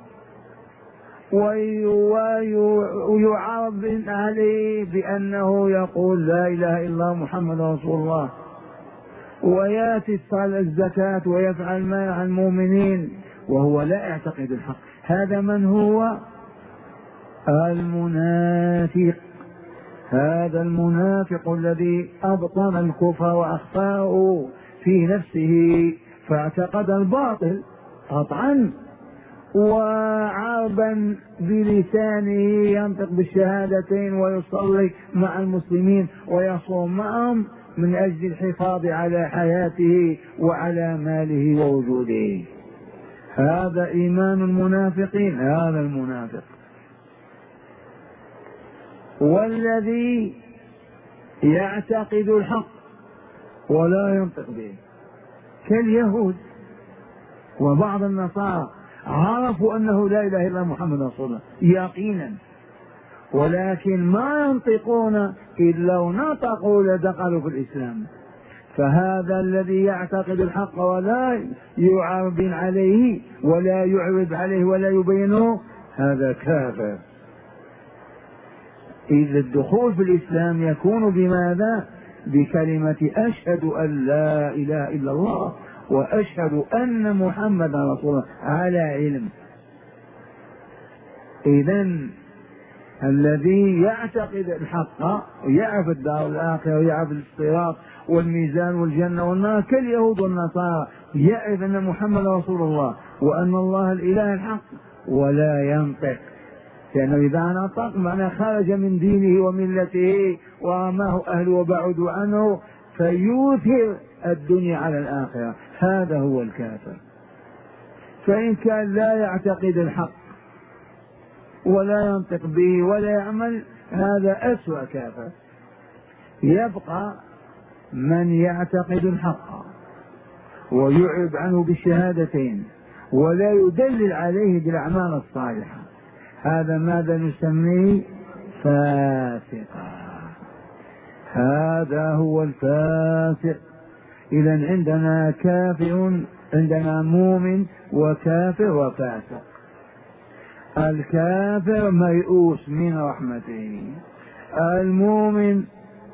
[SPEAKER 1] ويعرض عليه بأنه يقول لا إله إلا محمد رسول الله وياتي الزكاة ويفعل مع المؤمنين وهو لا يعتقد الحق. هذا من هو؟ المنافق. هذا المنافق الذي أبطن الكفر وأخفاه في نفسه فاعتقد الباطل قطعا، وعربا بلسانه ينطق بالشهادتين ويصلي مع المسلمين ويصوم معهم من أجل الحفاظ على حياته وعلى ماله ووجوده. هذا إيمان المنافقين، هذا المنافق. والذي يعتقد الحق ولا ينطق به كاليهود وبعض النصارى، عرفوا أنه لا إله إلا محمد رسول الله يقينا، ولكن ما ينطقون إلا لو نطقوا لدخلوا في الإسلام. فهذا الذي يعتقد الحق ولا يعرض عليه ولا يعرض عليه ولا يبينه هذا كافر. إذ الدخول في الإسلام يكون بماذا؟ بكلمة أشهد أن لا إله إلا الله وأشهد أن محمد رسول الله على علم. إذن الذي يعتقد الحق ويعرف الدار الآخرة ويعرف الصراط والميزان والجنة والنار كاليهود والنصارى، يعرف أن محمد رسول الله وأن الله الإله الحق ولا ينطق، لأنه إذا نطق معناه خرج من دينه وملته ورماه أهله وبعدوا عنه فيوثر الدنيا على الآخرة. هذا هو الكافر. فإن كان لا يعتقد الحق ولا ينطق به ولا يعمل هذا أسوأ كافر. يبقى من يعتقد الحق ويعرض عنه بالشهادتين ولا يدلل عليه بالأعمال الصالحة، هذا ماذا نسميه؟ فاسقا. هذا هو الفاسق. إذن عندنا كافر، عندنا مؤمن وكافر وفاسق. الكافر ميؤوس من رحمته، المؤمن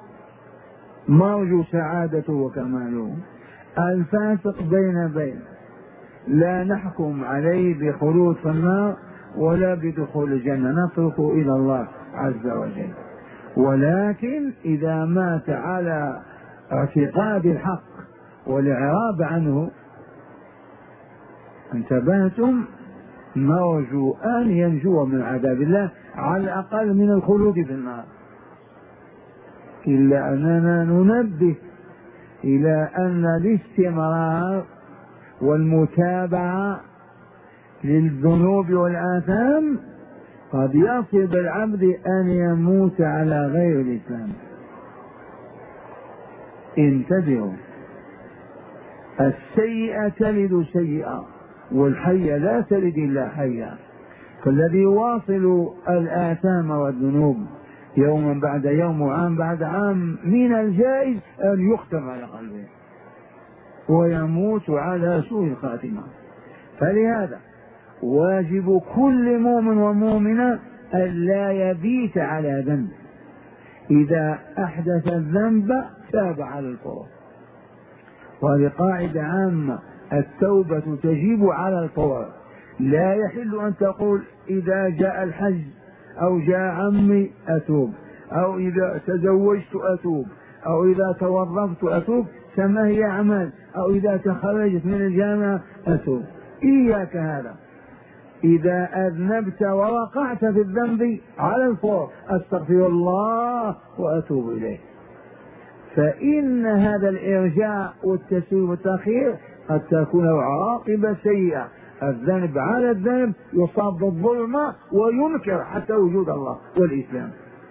[SPEAKER 1] مرجو سعادته وكماله، الفاسق بين بين، لا نحكم عليه بخلود في النار ولا بدخول الجنة، نتركه إلى الله عز وجل. ولكن إذا مات على اعتقاد الحق والإعراض عنه انتبهتم، نرجو أن ينجو من عذاب الله على الأقل من الخلود في النار. إلا أننا ننبه إلى أن الاستمرار والمتابعة للذنوب والآثام قد يصل بالعبد أن يموت على غير الإسلام. انتبهوا، السيئة تلد سيئة والحية لا تلد إلا حية. فالذي يواصل الآثام والذنوب يوما بعد يوم وعام بعد عام من الجائز أن يختم على قلبه ويموت على سوء الخاتمة. فلهذا واجب كل مؤمن ومؤمنة أن لا يبيت على ذنب، إذا أحدث الذنب تاب على الفور. وهذه قاعدة عامة، التوبة تجب على الفور. لا يحل أن تقول إذا جاء الحج أو جاء عمي أتوب، أو إذا تزوجت أتوب، أو إذا توظفت أتوب كما هي أعمال، أو إذا تخرجت من الجامعة أتوب. إياك هذا. إذا أذنبت ووقعت في الذنب على الفور أستغفر الله وأتوب إليه. فإن هذا الإرجاع والتسويف والتأخير قد تكون عواقب سيئة. الذنب على الذنب يصاب بالظلمة وينكر حتى وجود الله والإسلام.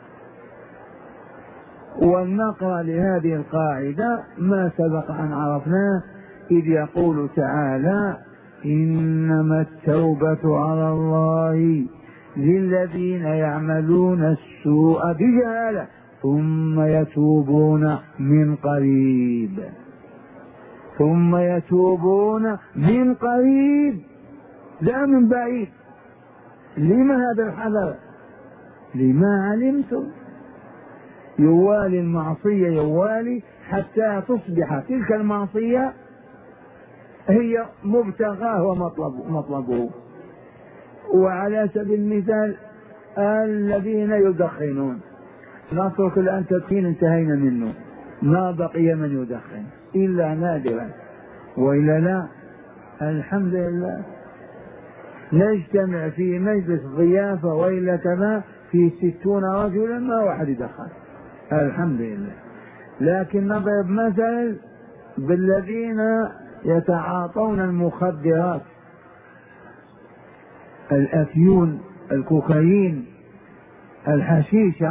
[SPEAKER 1] ولنقرأ لهذه القاعدة ما سبق أن عرفناه، إذ يقول تعالى: إنما التوبة على الله للذين يعملون السوء بجهالة ثم يتوبون من قريب. ثم يتوبون من قريب لا من بعيد. لما هذا الحذر؟ لما علمتم يوالي المعصية يوالي حتى تصبح تلك المعصية هي مبتغاه ومطلبه مطلبه. وعلى سبيل المثال الذين يدخنون، نترك الآن تدخين انتهينا منه، ما بقي من يدخن إلا نادرا، وإلا لا الحمد لله نجتمع في مجلس ضيافة وإلا كما في ستون رجلا ما واحد يدخن الحمد لله. لكن نضرب مثل بالذين يتعاطون المخدرات، الأفيون، الكوكايين، الحشيشة،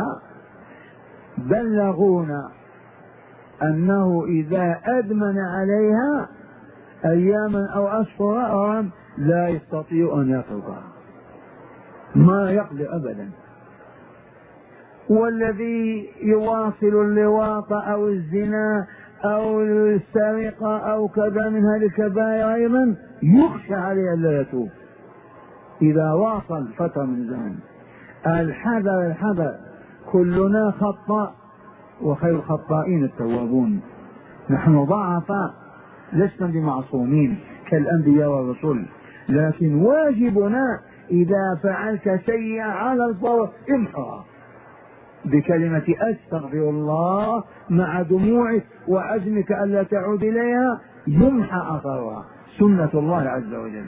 [SPEAKER 1] بلغونا أنه إذا أدمن عليها أياما أو أشهرا لا يستطيع أن يتركها، ما يقدر أبدا. والذي يواصل اللواط أو الزنا أو السرقة أو كذا من هذه الكبائر أيضا يخشى عليه ألا يتوب إذا واصل فترة من زمن. الحذر الحذر، كلنا خطاء وخير الخطائين التوابون. نحن ضعفاء لسنا بمعصومين كالأنبياء والرسل، لكن واجبنا إذا فعلت شيئا على الفور امحها بكلمة أستغفر الله مع دموعك وعزمك ألا تعود إليها، يمحى أثرها، سنة الله عز وجل.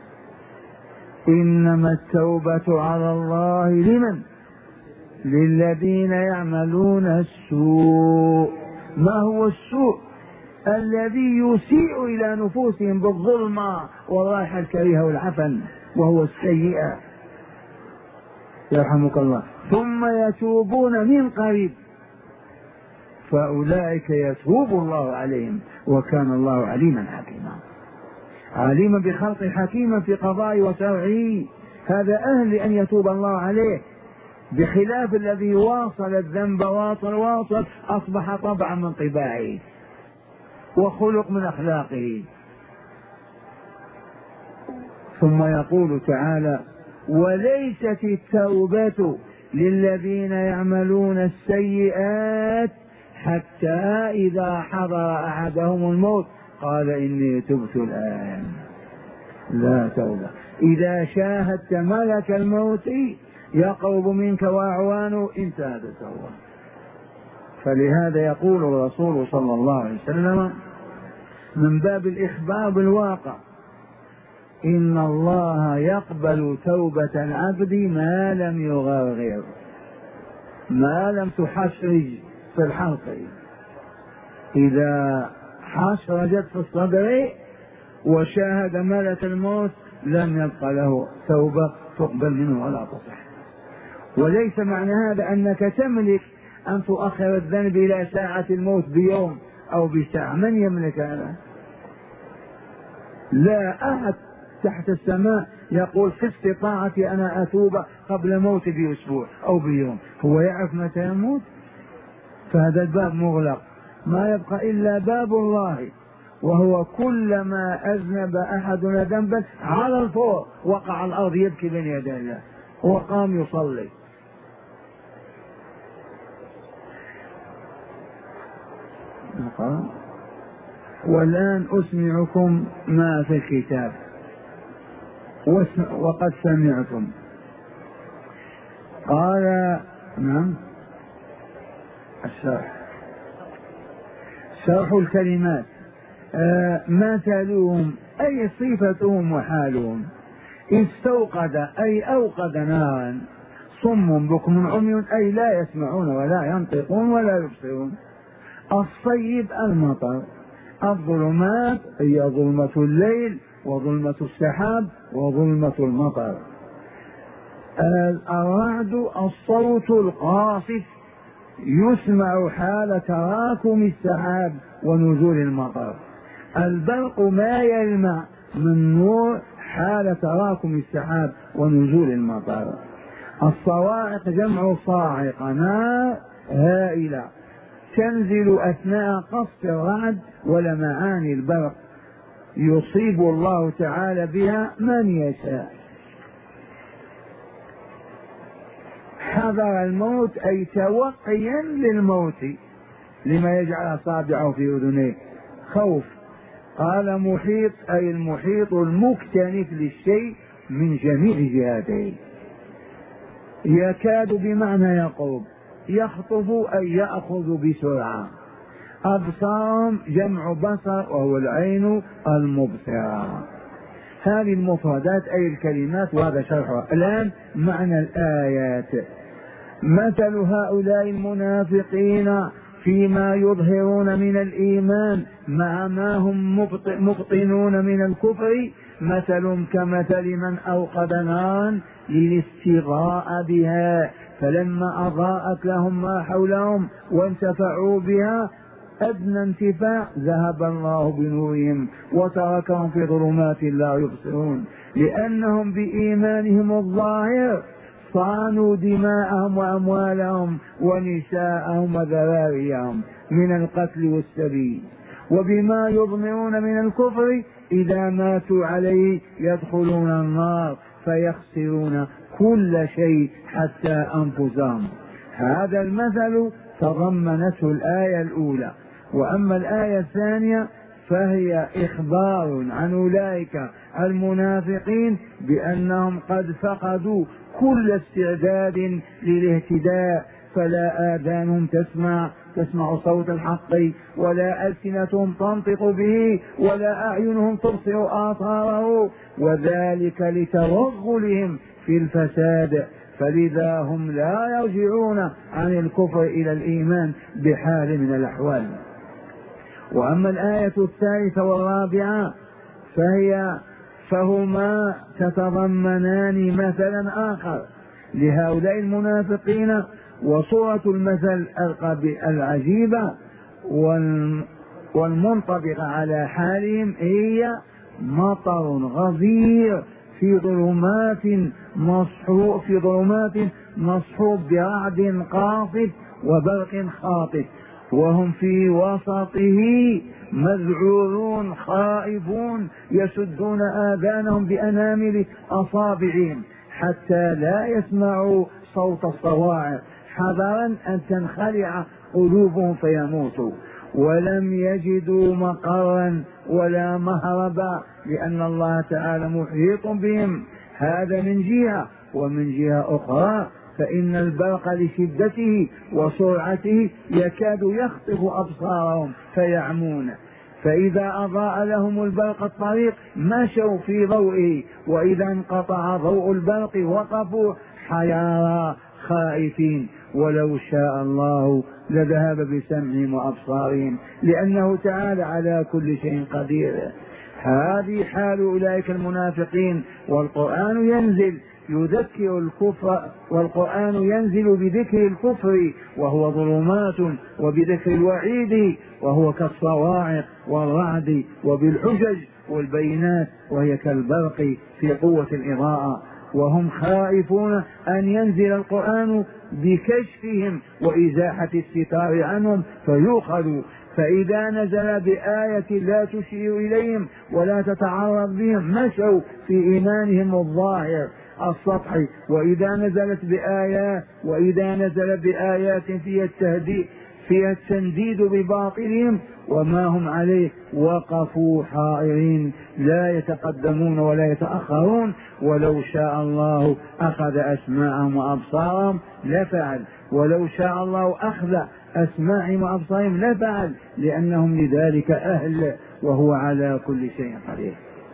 [SPEAKER 1] إنما التوبة على الله لمن؟ للذين يعملون السوء. ما هو السوء؟ الذي يسيء إلى نفوسهم بالظلمة والرائحة الكريهة والعفن، وهو السيئة يرحمك الله، ثم يتوبون من قريب فأولئك يتوب الله عليهم وكان الله عليما حكيما. عليما بخلق حكيما في قضاء وشرعه، هذا أهل أن يتوب الله عليه، بخلاف الذي واصل الذنب واصل واصل أصبح طبعا من طباعه وخلق من أخلاقه. ثم يقول تعالى وليست التوبة للذين يعملون السيئات حتى إذا حضر أحدهم الموت قال إني تبت الآن. لا توبة إذا شاهدت ملك الموت يقرب منك وأعوانه انتهت التوبة. فلهذا يقول الرسول صلى الله عليه وسلم من باب الإخبار بالواقع إن الله يقبل توبة العبد ما لم يغرغر، ما لم تحشرج في الحلق، إذا حشرجت في الصدر وشاهد ملك الموت لم يبق له توبة تقبل منه ولا تصح. وليس معنى هذا أنك تملك أن تؤخر الذنب إلى ساعة الموت بيوم أو بساعة، من يملك هذا؟ لا أحد تحت السماء يقول في استطاعتي أنا أتوب قبل موتي بأسبوع أو بيوم، هو يعرف متى يموت؟ فهذا الباب مغلق، ما يبقى إلا باب الله، وهو كلما أذنب أحدنا ذنبا على الفور وقع على الأرض يبكي بين يدي الله وقام يصلي. والآن أسمعكم ما في الكتاب وقد سمعتم. قال نعم الشرح شرح الكلمات آه مثلهم أي صفتهم وحالهم استوقد أي أوقد نارا صم بكم عمي أي لا يسمعون ولا ينطقون ولا يبصرون. الصيب المطر، الظلمات هي ظلمة الليل وظلمة السحاب وظلمة المطر. الرعد الصوت القاصف يسمع حال تراكم السحاب ونزول المطر. البرق ما يلمع من نور حال تراكم السحاب ونزول المطر. الصواعق جمع صاعق، نار هائلة تنزل أثناء قصف الرعد ولمعان البرق يصيب الله تعالى بها من يشاء. حذر الموت أي توقيا للموت، لما يجعل أصابعه في أذنيه خوف. قال محيط أي المحيط المكتنف للشيء من جميع جهاته. يكاد بمعنى يقرب، يخطف أي يأخذ بسرعة. أبصارهم جمع بصر وهو العين المبصرة. هذه المفردات أي الكلمات وهذا شرحها. الآن معنى الآيات. مثل هؤلاء المنافقين فيما يظهرون من الإيمان مع ما هم مبطنون من الكفر مثل كمثل من أوقد نارا للاستغاء بها فلما أضاءت لهم ما حولهم وانتفعوا بها أدنى انتفاع ذهب الله بنورهم وتركهم في ظلمات لا يبصرون، لأنهم بإيمانهم الظاهر صانوا دماءهم وأموالهم ونساءهم وذراريهم من القتل والسبي، وبما يضمرون من الكفر إذا ماتوا عليه يدخلون النار فيخسرون كل شيء حتى أنفسهم. هذا المثل تضمنته الآية الأولى. وأما الآية الثانية فهي إخبار عن أولئك المنافقين بأنهم قد فقدوا كل استعداد للاهتداء، فلا آذانهم تسمع تسمع صوت الحق ولا ألسنتهم تنطق به ولا أعينهم تبصر آثاره، وذلك لتوغلهم في الفساد، فلذا هم لا يرجعون عن الكفر إلى الإيمان بحال من الأحوال. وأما الآية الثالثة والرابعة فهي فهما تتضمنان مثلا آخر لهؤلاء المنافقين. وصورة المثل العجيبة والمنطبقة على حالهم هي مطر غزير في ظلمات مصحوب في ظلمات مصحوب برعد قاصف وبرق خاطف، وهم في وسطه مذعورون خائفون يسدون آذانهم بأنامل أصابعهم حتى لا يسمعوا صوت الصواعق حذرا أن تنخلع قلوبهم فيموتوا، ولم يجدوا مقرا ولا مهربا لأن الله تعالى محيط بهم. هذا من جهة، ومن جهة أخرى فإن البرق لشدته وسرعته يكاد يخطف أبصارهم فيعمون، فإذا أضاء لهم البرق الطريق مشوا في ضوئه، وإذا انقطع ضوء البرق وقفوا حيارى خائفين، ولو شاء الله لذهب بسمعهم وأبصارهم لأنه تعالى على كل شيء قدير. هذه حال أولئك المنافقين، والقرآن ينزل يذكر الكفر، والقرآن ينزل بذكر الكفر وهو ظلمات، وبذكر الوعيد وهو كالصواعق والرعد، وبالحجج والبينات وهي كالبرق في قوة الإضاءة، وهم خائفون أن ينزل القرآن بكشفهم وإزاحة الستار عنهم فيؤخذوا، فإذا نزل بآية لا تشير إليهم ولا تتعرض بهم مشوا في إيمانهم الظاهر السطحي، وإذا نزلت بآيات وإذا نزل بآيات فيها التهديد فيها التنديد بباطلهم وما هم عليه وقفوا حائرين لا يتقدمون ولا يتأخرون. ولو شاء الله أخذ أسماعهم وأبصارهم لفعل، ولو شاء الله أخذ أسماعهم وأبصارهم لفعل، لأنهم لذلك أهل وهو على كل شيء قدير.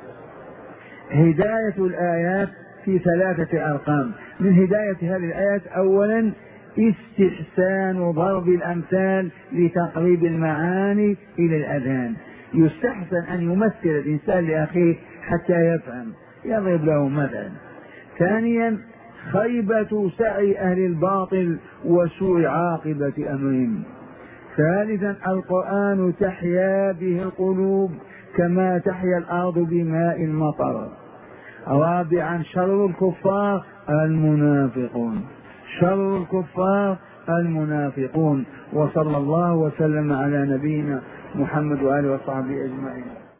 [SPEAKER 1] هداية الآيات في ثلاثة أرقام. من هداية هذه الآيات أولا استحسان ضرب الأمثال لتقريب المعاني إلى الأذهان. يستحسن أن يمثل الإنسان لأخيه حتى يفهم، يضرب له مثلا. ثانيا خيبة سعي أهل الباطل وسوء عاقبة أمرهم. ثالثا القرآن تحيا به القلوب كما تحيا الأرض بماء المطر. رابعا شر الكفار المنافقون، شر الكفار المنافقون. وصلى الله وسلم على نبينا محمد وآله وصحبه أجمعين.